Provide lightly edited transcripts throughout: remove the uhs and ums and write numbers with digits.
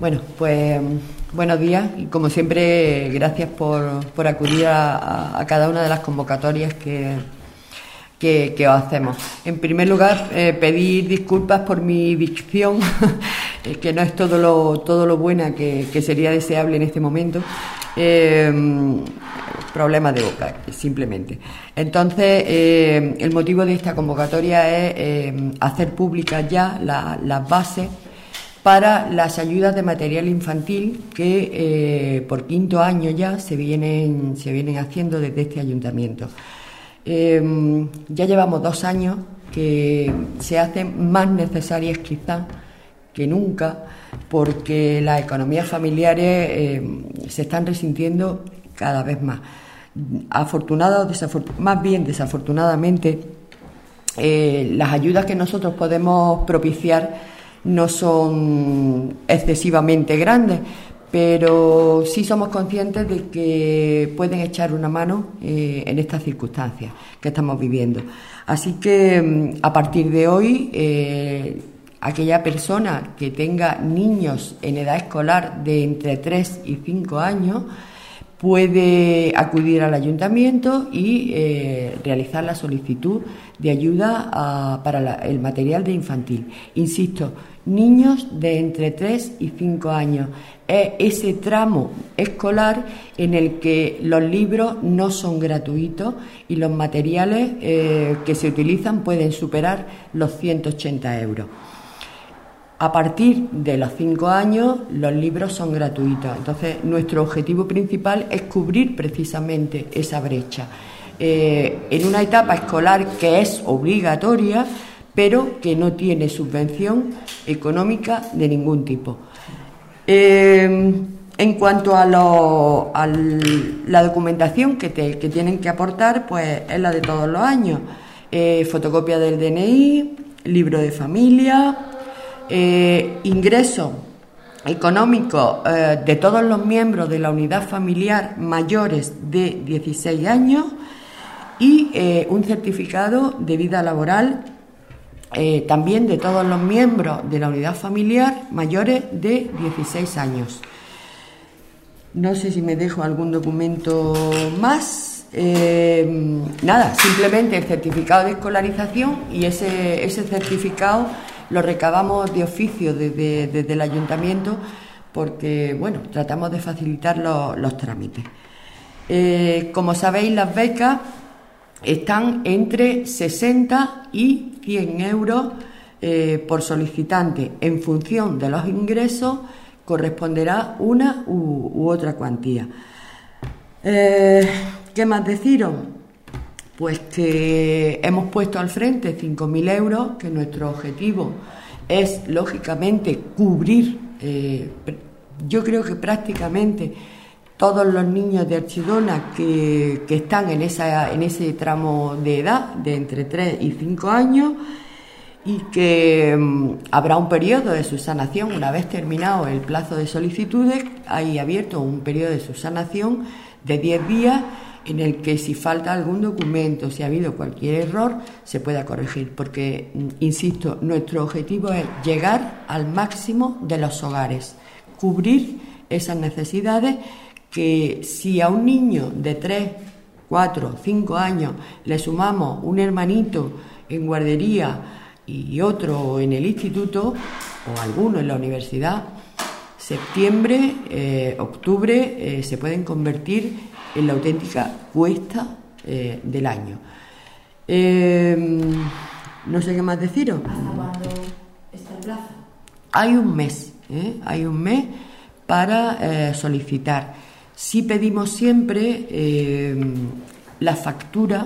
Bueno, pues buenos días y como siempre gracias por acudir a cada una de las convocatorias que os hacemos. En primer lugar, pedir disculpas por mi dicción, que no es todo lo buena que sería deseable en este momento. Problemas de boca, simplemente. Entonces, el motivo de esta convocatoria es hacer públicas ya las bases para las ayudas de material infantil que por quinto año ya se vienen haciendo desde este ayuntamiento. Ya llevamos 2 años que se hacen más necesarias quizás que nunca, porque las economías familiares se están resintiendo cada vez más. Desafortunadamente, las ayudas que nosotros podemos propiciar no son excesivamente grandes, pero sí somos conscientes de que pueden echar una mano en estas circunstancias que estamos viviendo. Así que a partir de hoy, aquella persona que tenga niños en edad escolar de entre 3 y 5 años puede acudir al ayuntamiento y realizar la solicitud de ayuda para el material de infantil. Insisto, niños de entre 3 y 5 años. Es ese tramo escolar en el que los libros no son gratuitos y los materiales que se utilizan pueden superar los 180 euros. A partir de los 5 años los libros son gratuitos. Entonces nuestro objetivo principal es cubrir precisamente esa brecha. En una etapa escolar que es obligatoria, pero que no tiene subvención económica de ningún tipo. En cuanto a la documentación que tienen que aportar, pues es la de todos los años. Fotocopia del DNI, libro de familia, ingreso económico de todos los miembros de la unidad familiar mayores de 16 años y un certificado de vida laboral también de todos los miembros de la unidad familiar mayores de 16 años. No sé si me dejo algún documento más. Nada, simplemente el certificado de escolarización, y ese certificado lo recabamos de oficio desde el ayuntamiento porque, bueno, tratamos de facilitar los trámites. Como sabéis, las becas están entre 60 y 100 euros por solicitante. En función de los ingresos corresponderá una u otra cuantía. ¿Qué más deciros? Pues que hemos puesto al frente 5.000 euros, que nuestro objetivo es, lógicamente, cubrir, yo creo que prácticamente todos los niños de Archidona que están en ese tramo de edad, de entre 3 y 5 años, y que habrá un periodo de subsanación. Una vez terminado el plazo de solicitudes, hay abierto un periodo de subsanación de 10 días, en el que si falta algún documento, si ha habido cualquier error, se pueda corregir, porque, insisto, nuestro objetivo es llegar al máximo de los hogares, cubrir esas necesidades, que si a un niño de 3, 4, 5 años le sumamos un hermanito en guardería y otro en el instituto, o alguno en la universidad, septiembre, octubre se pueden convertir en la auténtica cuesta del año. No sé qué más deciros. ¿Hasta cuándo está el plazo? Hay un mes para solicitar. Sí pedimos siempre la factura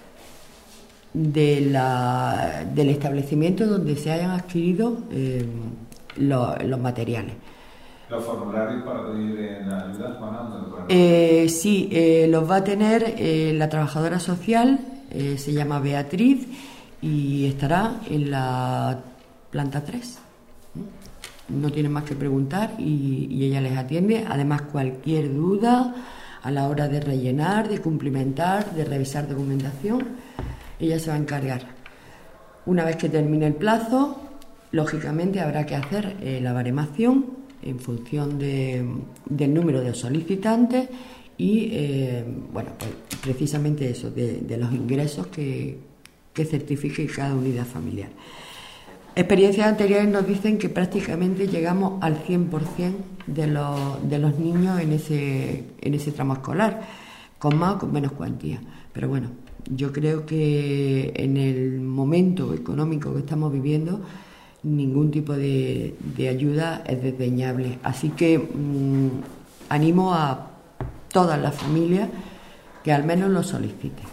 del establecimiento donde se hayan adquirido los materiales. ¿Los formularios para pedir la ayuda, Juana? Sí, los va a tener la trabajadora social, se llama Beatriz, y estará en la planta 3. No tienen más que preguntar y ella les atiende. Además, cualquier duda a la hora de rellenar, de cumplimentar, de revisar documentación, ella se va a encargar. Una vez que termine el plazo, lógicamente habrá que hacer la baremación en función del número de solicitantes y, bueno, pues precisamente eso, de los ingresos que certifique cada unidad familiar. Experiencias anteriores nos dicen que prácticamente llegamos al 100% de los niños en ese tramo escolar, con más o con menos cuantía. Pero bueno, yo creo que en el momento económico que estamos viviendo, ningún tipo de ayuda es desdeñable. Así que animo a todas las familias que al menos lo soliciten.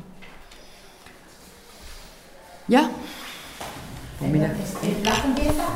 ¿Ya? Entonces, ¿el plazo empieza